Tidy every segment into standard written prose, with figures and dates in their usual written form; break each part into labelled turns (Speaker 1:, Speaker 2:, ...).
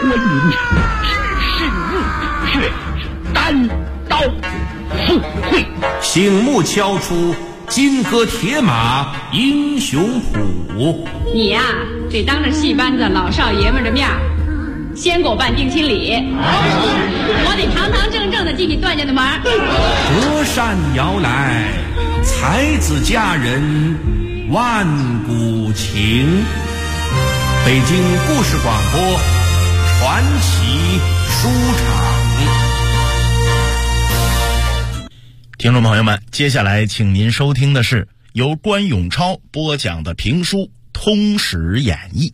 Speaker 1: 观音场，只是入血，单刀赴会，
Speaker 2: 醒目敲出金戈铁马英雄谱。
Speaker 3: 你呀，这当着戏班子老少爷们的面，先给我办定亲礼，我得堂堂正正的进你段家的门。
Speaker 2: 隔山遥来，才子佳人万古情。北京故事广播传奇书场。
Speaker 4: 听众朋友们，接下来请您收听的是由关永超播讲的评书《通史演义》。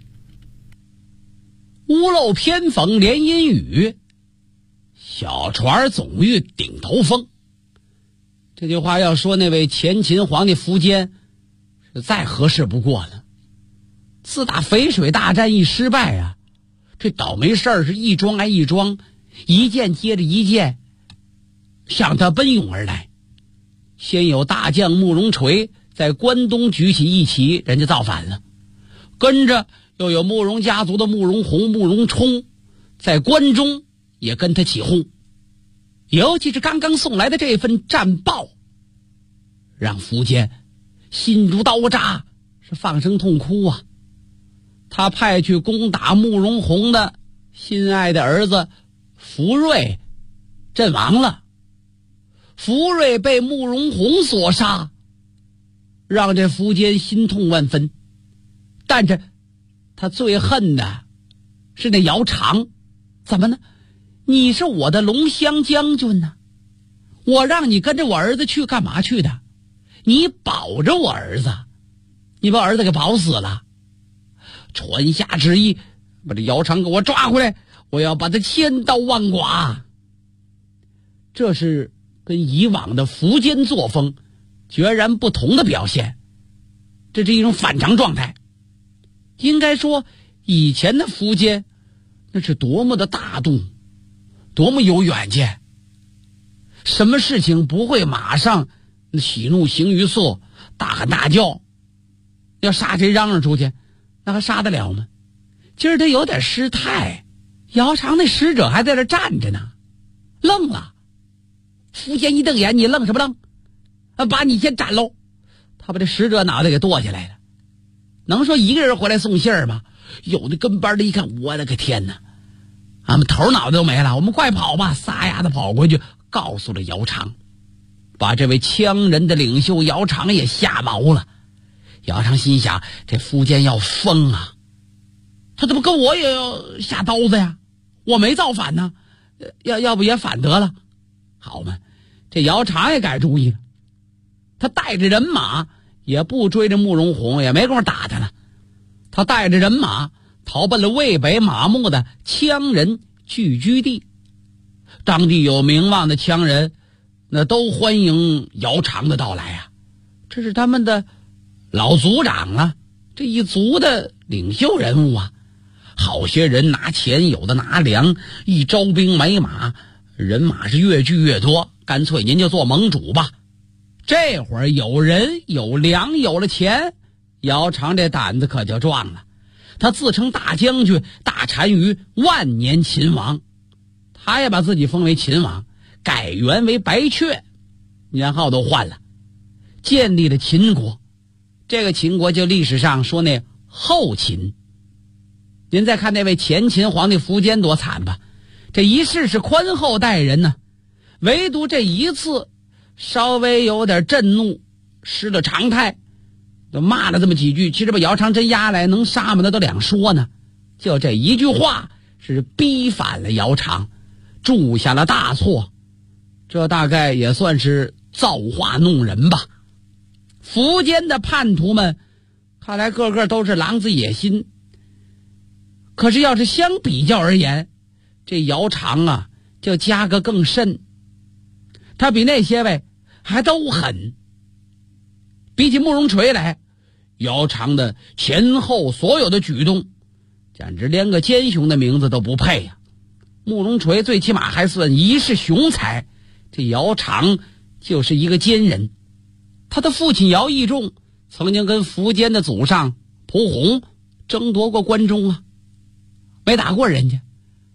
Speaker 5: 屋漏偏逢连阴雨，小船总遇顶头风。这句话要说那位前秦皇帝苻坚是再合适不过了。自打淝水大战一失败啊，这倒霉事儿是一桩挨一桩，一件接着一件向他奔涌而来。先有大将慕容垂在关东举起一旗，人家造反了，跟着又有慕容家族的慕容宏、慕容冲在关中也跟他起哄。尤其是刚刚送来的这份战报，让苻坚心如刀扎，是放声痛哭啊。他派去攻打慕容宏的心爱的儿子福瑞阵亡了，福瑞被慕容宏所杀，让这苻坚心痛万分。但是他最恨的是那姚苌，怎么呢？你是我的龙骧将军呢，我让你跟着我儿子去干嘛去的？你保着我儿子，你把儿子给保死了。传下旨意，把这姚苌给我抓回来，我要把他千刀万剐。这是跟以往的苻坚作风决然不同的表现，这是一种反常状态。应该说以前的苻坚那是多么的大度，多么有远见，什么事情不会马上喜怒形于色，大喊大叫，要杀谁嚷嚷出去，那还杀得了吗？今儿他有点失态，姚苌那使者还在这站着呢，愣了。苻坚一瞪眼，你愣什么愣？把你先斩喽！他把这使者脑袋给剁下来了。能说一个人回来送信儿吗？有的跟班的一看，我的个天哪，俺们头脑袋都没了，我们快跑吧！撒丫子跑过去告诉了姚苌，把这位羌人的领袖姚苌也吓毛了。姚苌心想，这苻坚要疯啊，他怎么跟我也要下刀子呀？我没造反呢，要不也反得了。好嘛，这姚苌也改主意了，他带着人马也不追着慕容宏，也没工夫打他了。他带着人马逃奔了渭北马牧的羌人聚居地。当地有名望的羌人那都欢迎姚苌的到来啊，这是他们的老族长啊，这一族的领袖人物啊。好些人拿钱，有的拿粮，一招兵买马，人马是越聚越多，干脆您就做盟主吧。这会儿有人有粮有了钱，姚苌这胆子可就壮了。他自称大将军、大单于、万年秦王，他也把自己封为秦王，改元为白雀，年号都换了，建立了秦国。这个秦国就历史上说那后秦。您再看那位前秦皇帝苻坚多惨吧，这一世是宽厚待人呢，唯独这一次稍微有点震怒，失了常态，就骂了这么几句。其实把姚苌真押来能杀吗？那都两说呢。就这一句话是逼反了姚苌，铸下了大错，这大概也算是造化弄人吧。苻坚的叛徒们看来个个都是狼子野心，可是要是相比较而言，这姚苌啊就加个更甚，他比那些位还都狠。比起慕容垂来，姚苌的前后所有的举动简直连个奸雄的名字都不配呀。慕容垂最起码还算一世雄才，这姚苌就是一个奸人。他的父亲姚义仲曾经跟苻坚的祖上蒲弘争夺过关中啊，没打过人家，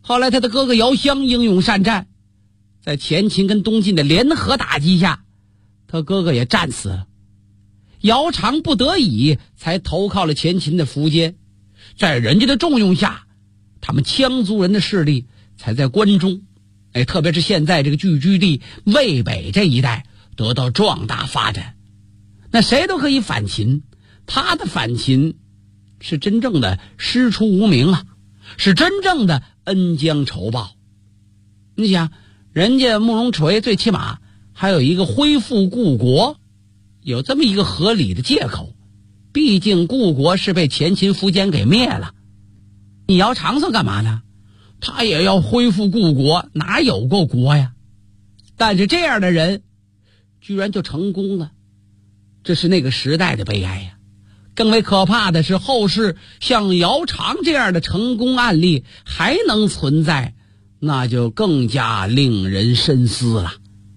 Speaker 5: 后来他的哥哥姚襄英勇善战，在前秦跟东晋的联合打击下，他哥哥也战死了。姚苌不得已才投靠了前秦的苻坚，在人家的重用下，他们羌族人的势力才在关中，特别是现在这个聚居地渭北这一带得到壮大发展。那谁都可以反秦，他的反秦是真正的师出无名啊，是真正的恩将仇报。你想，人家慕容垂最起码还有一个恢复故国，有这么一个合理的借口，毕竟故国是被前秦苻坚给灭了。你姚苌算干嘛呢？他也要恢复故国，哪有过国呀？但是这样的人居然就成功了，这是那个时代的悲哀呀。更为可怕的是，后世像姚苌这样的成功案例还能存在，那就更加令人深思了。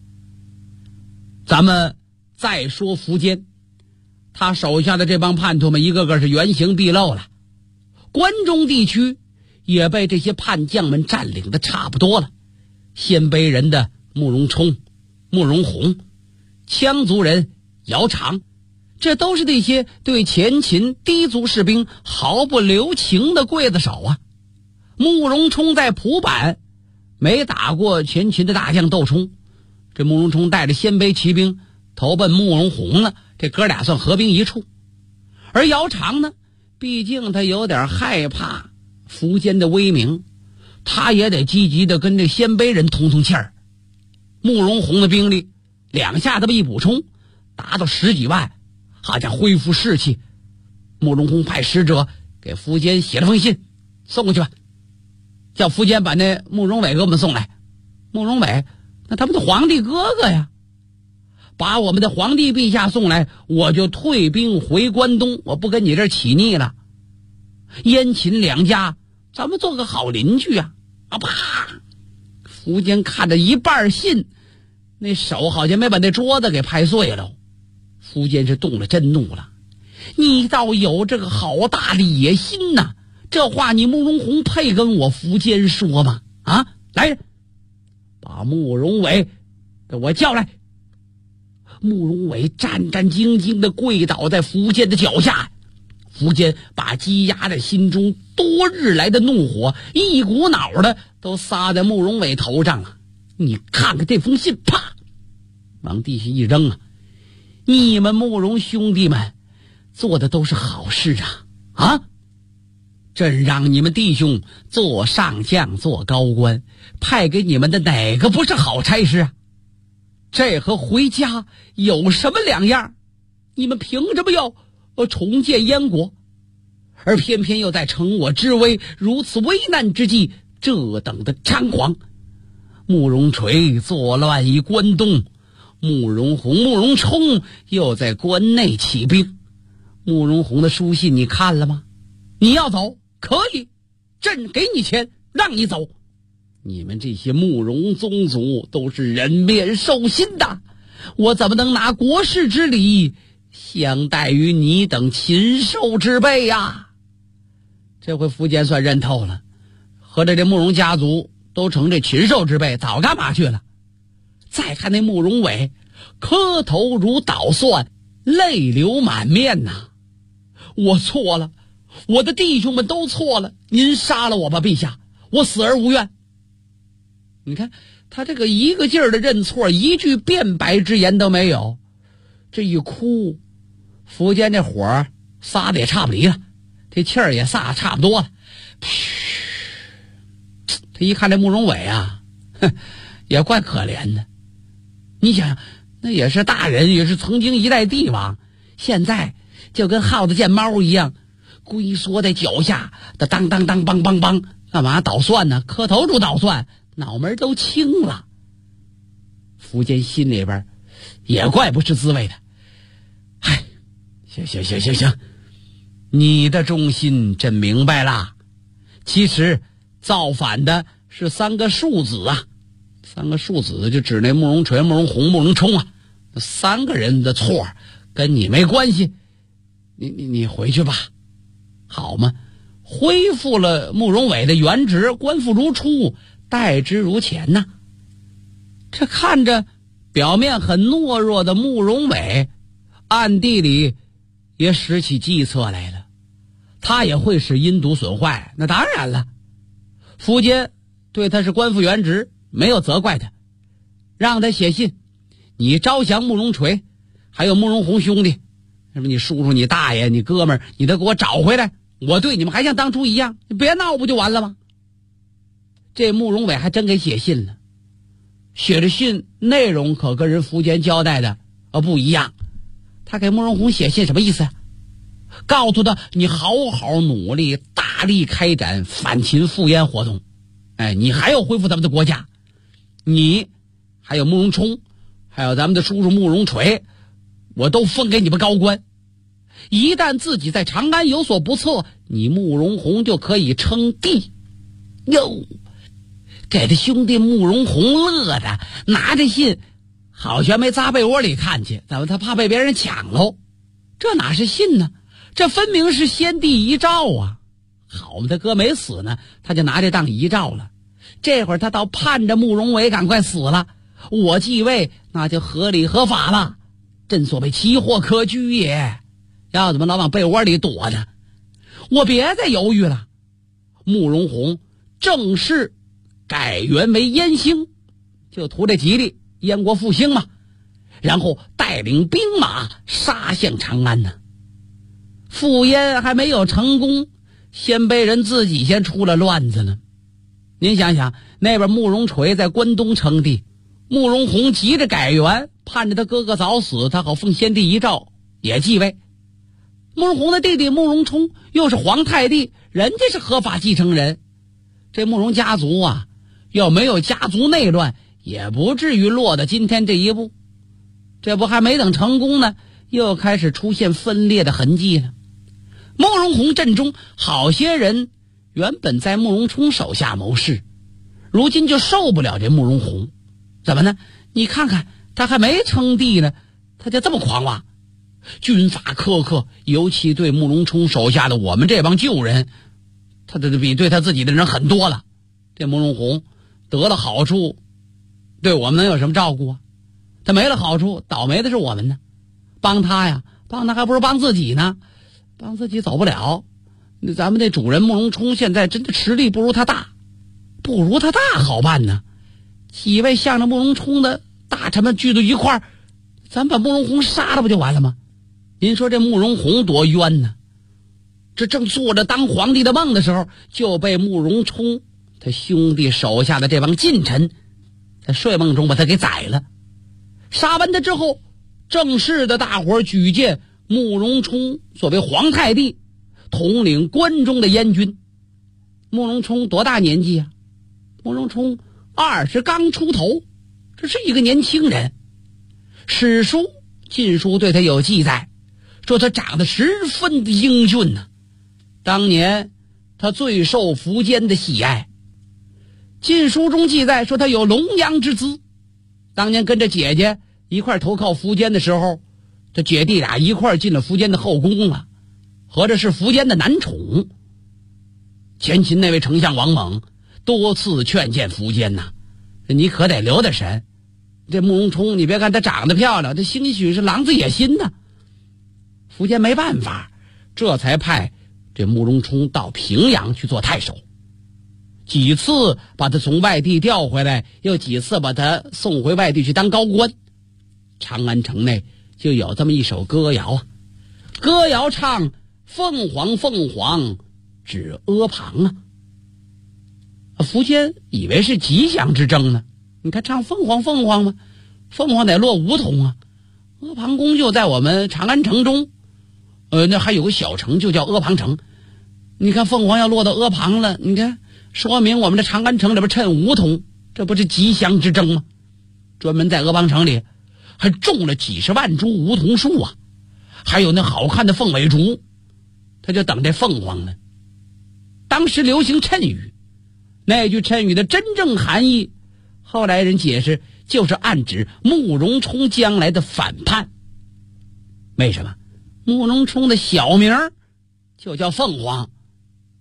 Speaker 5: 咱们再说苻坚，他手下的这帮叛徒们一个个是原形毕露了，关中地区也被这些叛将们占领的差不多了。鲜卑人的慕容冲、慕容宏，羌族人姚苌，这都是那些对前秦氐族士兵毫不留情的刽子手啊。慕容冲在蒲坂没打过前秦的大将窦冲，这慕容冲带着鲜卑骑兵投奔慕容宏了，这哥俩算合兵一处。而姚苌呢，毕竟他有点害怕苻坚的威名，他也得积极的跟这鲜卑人通通气儿。慕容宏的兵力两下这么一补充，达到10几万，好像恢复士气。慕容宏派使者给苻坚写了封信，送过去吧，叫苻坚把那慕容伟给我们送来。慕容伟那他们的皇帝哥哥呀，把我们的皇帝陛下送来，我就退兵回关东，我不跟你这儿起逆了。燕秦两家咱们做个好邻居啊！啪！苻坚看着一半信，那手好像没把那桌子给拍碎了。苻坚是动了真怒了，你倒有这个好大的野心呐！这话你慕容宏配跟我苻坚说吗？啊，来人，把慕容伟给我叫来。慕容伟战战兢兢地跪倒在苻坚的脚下，苻坚把积压在心中多日来的怒火一股脑的都撒在慕容伟头上了。你看看这封信，啪，往地下一扔啊！你们慕容兄弟们做的都是好事啊！真让你们弟兄做上将做高官，派给你们的哪个不是好差事啊？这和回家有什么两样？你们凭什么要重建燕国，而偏偏又在乘我之危，如此危难之际这等的猖狂？慕容垂作乱于关东，慕容宏、慕容冲又在关内起兵。慕容宏的书信你看了吗？你要走可以，朕给你钱让你走。你们这些慕容宗族都是人面兽心的，我怎么能拿国事之礼相待于你等禽兽之辈呀？这回苻坚算认透了，合着这慕容家族都成这禽兽之辈，早干嘛去了？再看那慕容伟，磕头如捣蒜，泪流满面呐！我错了，我的弟兄们都错了，您杀了我吧，陛下，我死而无怨。你看他这个一个劲儿的认错，一句辩白之言都没有。这一哭，苻坚这火撒的也差不离了，这气儿也撒差不多了。他一看这慕容伟啊，也怪可怜的。你想，那也是大人，也是曾经一代帝王，现在就跟耗子见猫一样，龟缩在脚下，的当当当梆梆梆，干嘛捣蒜呢？磕头如捣蒜，脑门都青了。苻坚心里边也怪不是滋味的。唉，行，你的忠心朕明白了。其实造反的是3个庶子啊，3个庶子就指那慕容垂、慕容宏、慕容冲啊，3个人的错跟你没关系。你回去吧，好吗？ 恢复了慕容伟的原职，官复如初，待之如前呐。这看着表面很懦弱的慕容伟，暗地里也使起计策来了。他也会使阴毒损坏，那当然了。苻坚对他是官复原职，没有责怪他，让他写信，你招降慕容垂，还有慕容宏兄弟，什么你叔叔、你大爷、你哥们儿，你都给我找回来，我对你们还像当初一样，你别闹不就完了吗？这慕容伟还真给写信了，写的信内容可跟人苻坚交代的不一样。他给慕容宏写信什么意思啊？告诉他你好好努力，大力开展反秦复燕活动，你还要恢复咱们的国家，你还有慕容冲，还有咱们的叔叔慕容垂，我都封给你们高官。一旦自己在长安有所不测，你慕容宏就可以称帝。哟，给他兄弟慕容宏乐的，拿着信好悬没扎被窝里看去，咱们他怕被别人抢喽。这哪是信呢？这分明是先帝遗诏啊！好嘛，他哥没死呢，他就拿这当遗诏了。这会儿他倒盼着慕容伟赶快死了，我继位那就合理合法了。正所谓奇货可居也，要怎么老往被窝里躲呢？我别再犹豫了，慕容宏正式改元为燕兴，就图这吉利，燕国复兴嘛。然后带领兵马杀向长安呢。复燕还没有成功，先被人自己先出了乱子呢。您想想，那边慕容垂在关东称帝，慕容宏急着改元，盼着他哥哥早死，他好奉先帝遗诏也继位。慕容宏的弟弟慕容冲又是皇太帝，人家是合法继承人。这慕容家族啊，要没有家族内乱，也不至于落到今天这一步。这不还没等成功呢，又开始出现分裂的痕迹了。慕容宏阵中好些人原本在慕容冲手下谋事，如今就受不了这慕容宏。怎么呢？你看看他还没称帝呢，他就这么狂妄，军法苛刻，尤其对慕容冲手下的我们这帮旧人，他这比对他自己的人狠多了。这慕容宏得了好处，对我们能有什么照顾啊？他没了好处，倒霉的是我们呢。帮他呀，帮他还不如帮自己呢，帮自己走不了。咱们这主人慕容冲现在真的实力不如他大，不如他大好办呢。几位向着慕容冲的大臣们聚到一块儿，咱把慕容宏杀了不就完了吗？您说这慕容宏多冤呢！这正做着当皇帝的梦的时候，就被慕容冲他兄弟手下的这帮近臣在睡梦中把他给宰了。杀完他之后，正式的大伙举荐慕容冲作为皇太帝，统领关中的燕军。慕容冲多大年纪啊？慕容冲20刚出头，这是一个年轻人。史书《晋书》对他有记载，说他长得十分的英俊呢。当年他最受苻坚的喜爱。《晋书》中记载说他有龙阳之姿。当年跟着姐姐一块投靠苻坚的时候，这姐弟俩一块进了苻坚的后宫了，合着是苻坚的男宠。前秦那位丞相王猛多次劝谏苻坚呐，你可得留点神。这慕容冲你别看他长得漂亮，这兴许是狼子野心呢。苻坚没办法，这才派这慕容冲到平阳去做太守，几次把他从外地调回来，又几次把他送回外地去当高官。长安城内就有这么一首歌谣啊，歌谣唱凤凰凤凰指阿房啊。苻坚以为是吉祥之征呢，你看唱凤凰凤凰吗？凤凰得落梧桐啊。阿房宫就在我们长安城中，那还有个小城就叫阿房城。你看凤凰要落到阿房了，你看说明我们的长安城里边趁梧桐，这不是吉祥之征吗？专门在阿房城里还种了几十万株梧桐树啊，还有那好看的凤尾竹，他就等这凤凰呢。当时流行谶语，那句谶语的真正含义，后来人解释就是暗指慕容冲将来的反叛。为什么？慕容冲的小名就叫凤凰，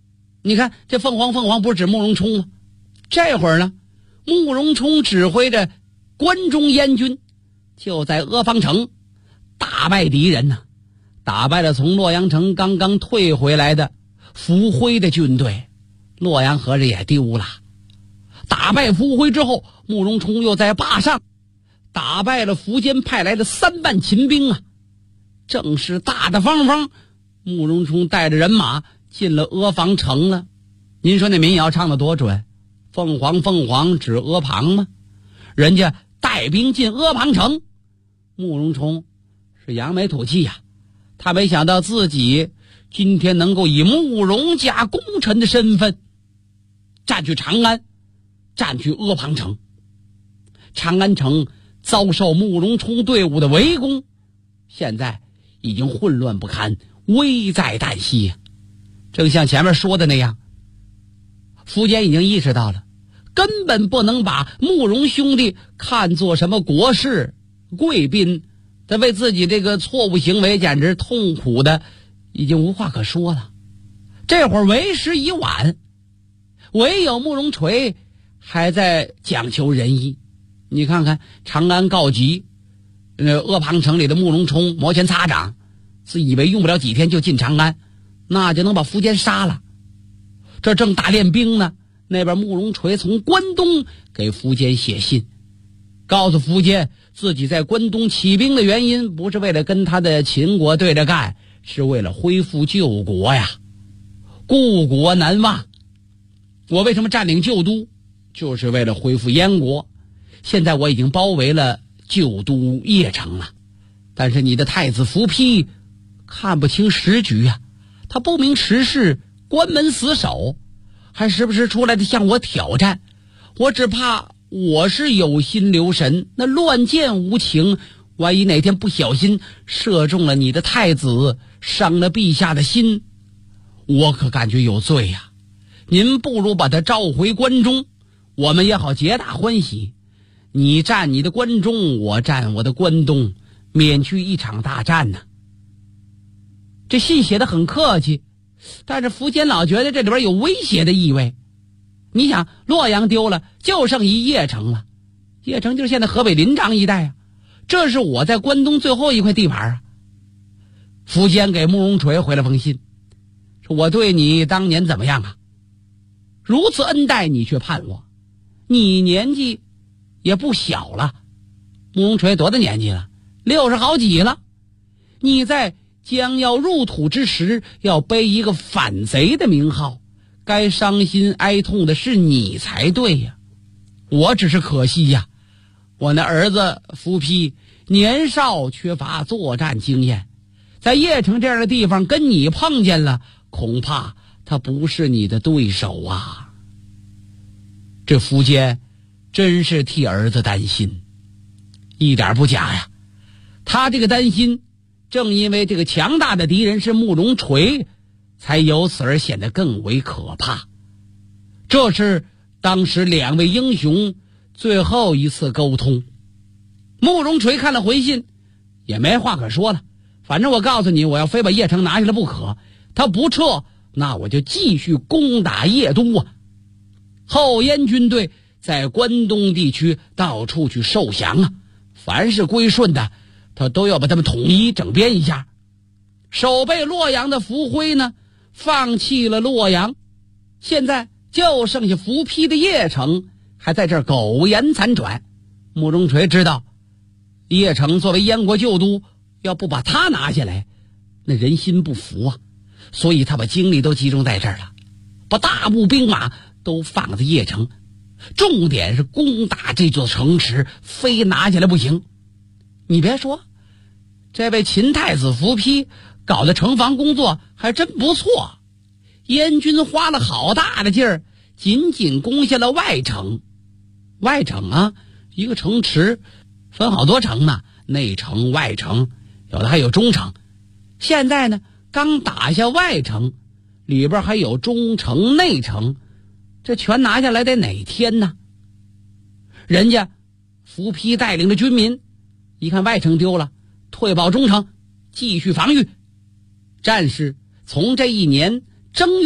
Speaker 5: 你看这凤凰不是指慕容冲吗？这会儿呢，慕容冲指挥着关中燕军就在阿房城打败敌人呢，打败了从洛阳城刚刚退回来的伏辉的军队，洛阳合着也丢了。打败伏辉之后，慕容冲又在坝上打败了苻坚派来的3万秦兵啊，正是大大方方，慕容冲带着人马进了阿房城了。您说那民谣唱得多准，凤凰指阿房吗？人家带兵进阿房城，慕容冲是扬眉吐气呀，他没想到自己今天能够以慕容家功臣的身份占据长安，占据阿房城。长安城遭受慕容冲队伍的围攻，现在已经混乱不堪，危在旦夕。正像前面说的那样，苻坚已经意识到了，根本不能把慕容兄弟看作什么国士贵宾，他为自己这个错误行为简直痛苦的已经无话可说了。这会儿为时已晚，唯有慕容垂还在讲求仁义。你看看长安告急，阿房城里的慕容冲摩拳擦掌，自以为用不了几天就进长安，那就能把苻坚杀了。这正打练兵呢，那边慕容垂从关东给苻坚写信，告诉苻坚自己在关东起兵的原因不是为了跟他的秦国对着干，是为了恢复旧国呀，故国难忘。我为什么占领旧都，就是为了恢复燕国。现在我已经包围了旧都邺城了，但是你的太子苻丕看不清时局啊，他不明时势，关门死守，还时不时出来的向我挑战。我只怕我是有心留神，那乱箭无情，万一哪天不小心射中了你的太子，伤了陛下的心，我可感觉有罪呀。您不如把他召回关中，我们也好皆大欢喜。你占你的关中，我占我的关东，免去一场大战呢。这信写得很客气，但是苻坚老觉得这里边有威胁的意味。你想，洛阳丢了，就剩一邺城了，邺城就是现在河北临漳一带啊，这是我在关东最后一块地盘啊。苻坚给慕容垂回了封信，说我对你当年怎么样啊？如此恩待你却叛我，你年纪也不小了。慕容垂多大年纪了？60好几了。你在将要入土之时，要背一个反贼的名号，该伤心哀痛的是你才对呀。我只是可惜呀，我那儿子苻丕年少缺乏作战经验，在邺城这样的地方跟你碰见了，恐怕他不是你的对手啊。这苻坚真是替儿子担心，一点不假呀。他这个担心，正因为这个强大的敌人是慕容垂，才由此而显得更为可怕。这是当时两位英雄最后一次沟通。慕容垂看了回信，也没话可说了。反正我告诉你，我要非把邺城拿下来不可。他不撤，那我就继续攻打邺都啊。后燕军队在关东地区到处去受降啊，凡是归顺的，他都要把他们统一整编一下。守备洛阳的苻辉呢，放弃了洛阳，现在就剩下苻丕的邺城还在这儿苟延残喘。慕容垂知道，邺城作为燕国旧都，要不把他拿下来，那人心不服啊，所以他把精力都集中在这儿了，把大部兵马都放在邺城，重点是攻打这座城池，非拿下来不行。你别说，这位秦太子苻丕搞的城防工作还真不错，燕军花了好大的劲儿，仅仅攻下了外城。外城啊，一个城池分好多城呢，内城外城，有的还有中城。现在呢，刚打下外城，里边还有中城内城，这全拿下来得哪天呢？人家苻丕带领着军民，一看外城丢了，退保中城，继续防御。战事从这一年正月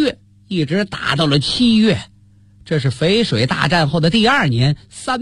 Speaker 5: 一直打到了7月，这是淝水大战后的第2年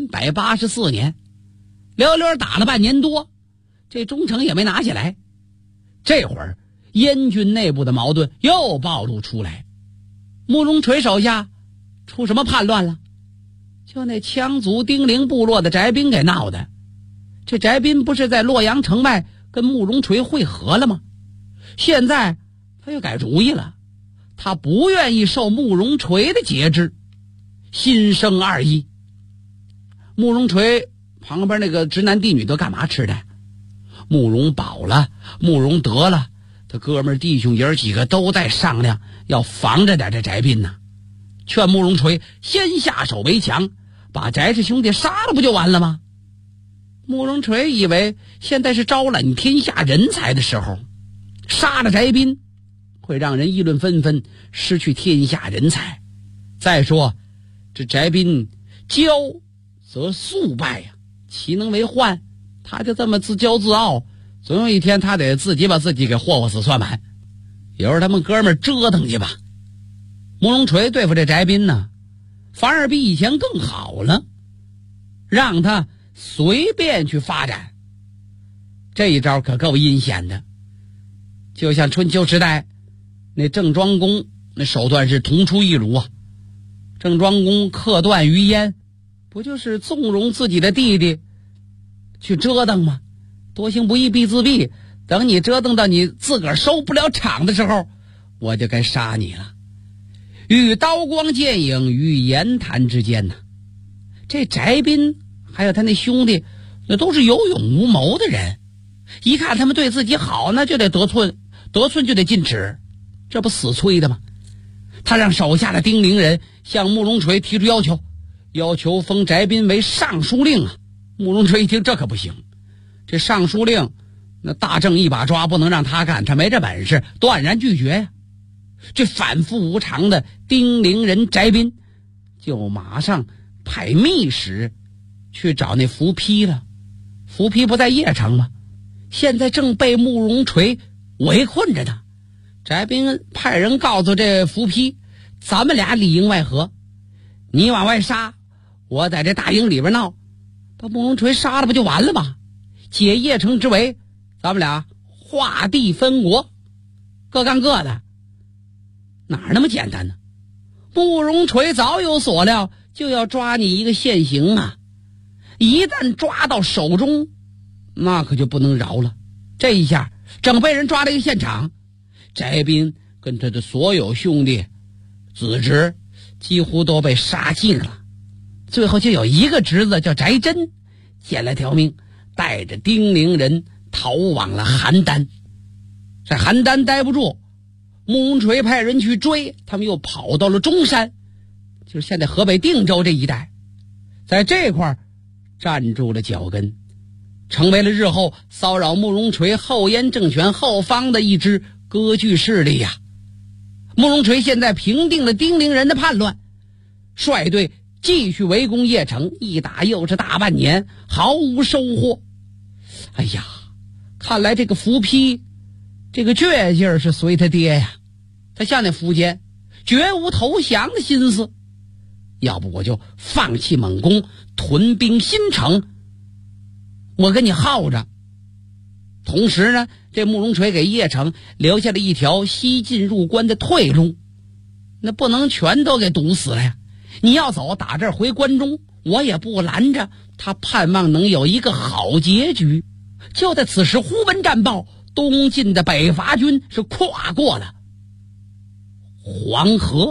Speaker 5: ，384年，溜溜打了半年多，这中城也没拿下来。这会儿燕军内部的矛盾又暴露出来，慕容垂手下出什么叛乱了？就那羌族丁零部落的翟斌给闹的。这翟斌不是在洛阳城外跟慕容垂会合了吗？现在他又改主意了，他不愿意受慕容垂的节制，心生二意。慕容垂旁边那个直男嫡女都干嘛吃的？慕容宝了，慕容德了，他哥们弟兄爷几个都在商量，要防着点这翟斌呢。劝慕容垂先下手为强，把翟氏兄弟杀了不就完了吗？慕容垂以为现在是招揽天下人才的时候，杀了翟斌会让人议论纷纷，失去天下人才。再说这翟斌骄则速败呀，其能为患？他就这么自骄自傲，总有一天他得自己把自己给霍霍死算盘。有时候他们哥们折腾去吧。慕容垂对付这翟斌呢，反而比以前更好了，让他随便去发展。这一招可够阴险的，就像春秋时代那郑庄公那手段是同出一炉啊。郑庄公克段于鄢，不就是纵容自己的弟弟去折腾吗？多行不义必自毙，等你折腾到你自个儿收不了场的时候，我就该杀你了。与刀光剑影于言谈之间呢，这翟斌还有他那兄弟那都是有勇无谋的人，一看他们对自己好，那就得得寸就得进尺，这不死催的吗？他让手下的丁零人向慕容垂提出要求封翟斌为尚书令啊。慕容垂一听这可不行，这尚书令那大政一把抓，不能让他干，他没这本事，断然拒绝呀。这反复无常的丁零人翟斌就马上派密使去找那伏丕了。伏丕不在邺城吗？现在正被慕容垂围困着呢。翟斌派人告诉这伏丕，咱们俩里应外合，你往外杀，我在这大营里边闹，把慕容垂杀了不就完了吗？解邺城之围，咱们俩划地分国，各干各的。哪那么简单呢？慕容垂早有所料，就要抓你一个现行啊！一旦抓到手中，那可就不能饶了。这一下整被人抓了一个现场，翟斌跟他的所有兄弟子侄几乎都被杀尽了，最后就有一个侄子叫翟真捡了条命，带着丁零人逃往了邯郸。在邯郸待不住，慕容垂派人去追，他们又跑到了中山，就是现在河北定州这一带，在这块站住了脚跟，成为了日后骚扰慕容垂后燕政权后方的一支割据势力呀。慕容垂现在平定了丁零人的叛乱，率队继续围攻邺城，一打又是大半年，毫无收获。哎呀，看来这个伏丕这个倔劲儿是随他爹呀，他向那苻坚绝无投降的心思，要不我就放弃猛攻，屯兵新城，我跟你耗着。同时呢，这慕容垂给邺城留下了一条西进入关的退路，那不能全都给堵死了呀。你要走，打这儿回关中，我也不拦着，他盼望能有一个好结局。就在此时，忽闻战报，东晋的北伐军是跨过了黄河。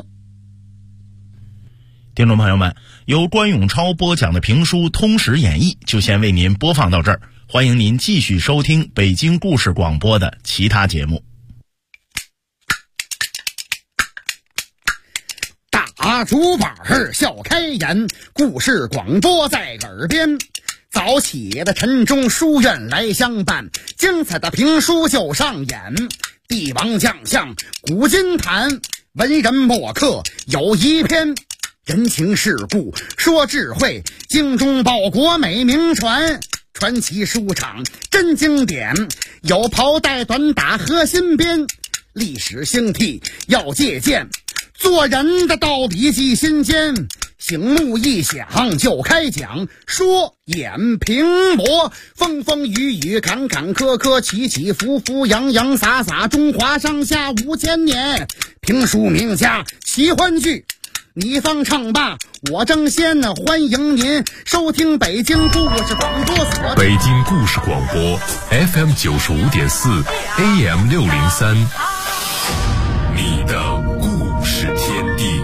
Speaker 4: 听众朋友们，由关永超播讲的评书《通史演义》就先为您播放到这儿，欢迎您继续收听北京故事广播的其他节目。
Speaker 6: 大竹板笑开颜，故事广播在耳边。早起的晨钟书院来相伴，精彩的评书就上演。帝王将相古今谈，文人墨客有一篇。人情世故说智慧，精忠报国美名传。传奇书场真经典，有袍带短打核心边。历史兴替要借鉴， 做人的到底记心间，醒目一响就开讲，说演评魔，风风雨雨，坎坎坷坷，起起伏伏，洋洋洒洒，中华上下5000年。评书名家奇欢剧，你方唱罢我争先，欢迎您收听北京故事广播所。
Speaker 7: 北京故事广播 FM 95.4 AM 603，你的故事天地。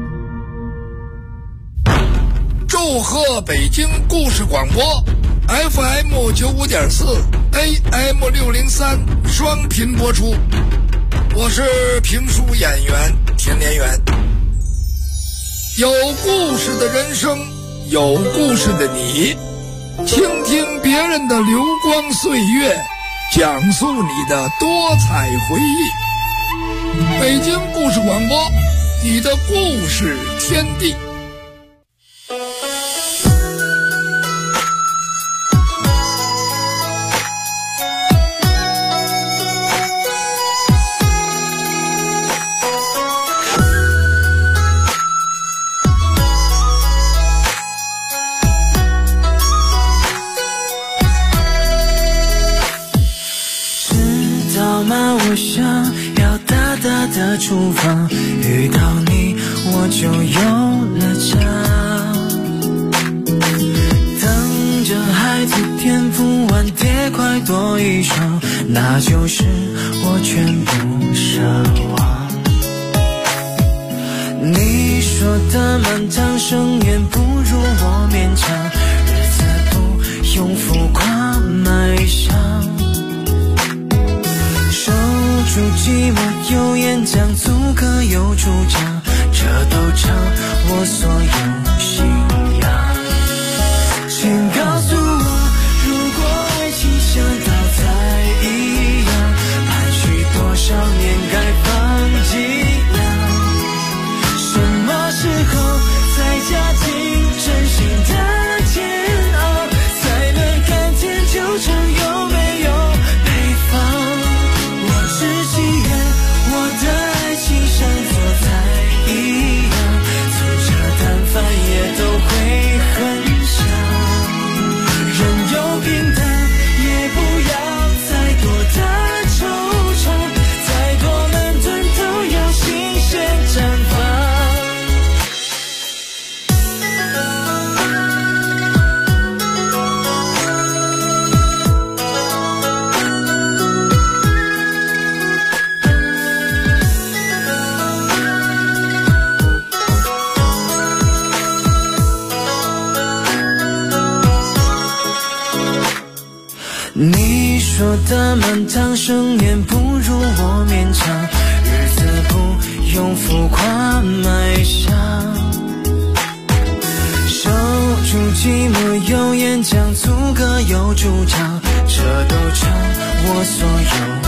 Speaker 8: 祝贺北京故事广播 FM 95.4 AM 603双频播出。我是评书演员田连元。有故事的人生，有故事的你，倾听别人的流光岁月，讲述你的多彩回忆。北京故事广播，你的故事天地。
Speaker 9: 我想要大大的厨房，遇到你我就有了家。等着孩子天赋碗碟快多一双，那就是我全部奢望。你说的满堂盛宴不如我勉强，日子不用浮夸卖相，住寂寞有演讲，足可有主张，这都成我所有信仰。请告诉我，如果爱情像稻菜一样，盘踞多少年该放几两？什么时候才加进真心的煎熬，才能看见旧城有没有配方？只祈愿我的爱情像做菜一样，粗茶淡饭也都会很香。人有平淡，也不要再多的惆怅，再多矛盾都要新鲜绽放。你说的满堂盛宴不如我勉强，日子不用浮夸卖相，守住寂寞有演讲，足可有主张，这都成我所有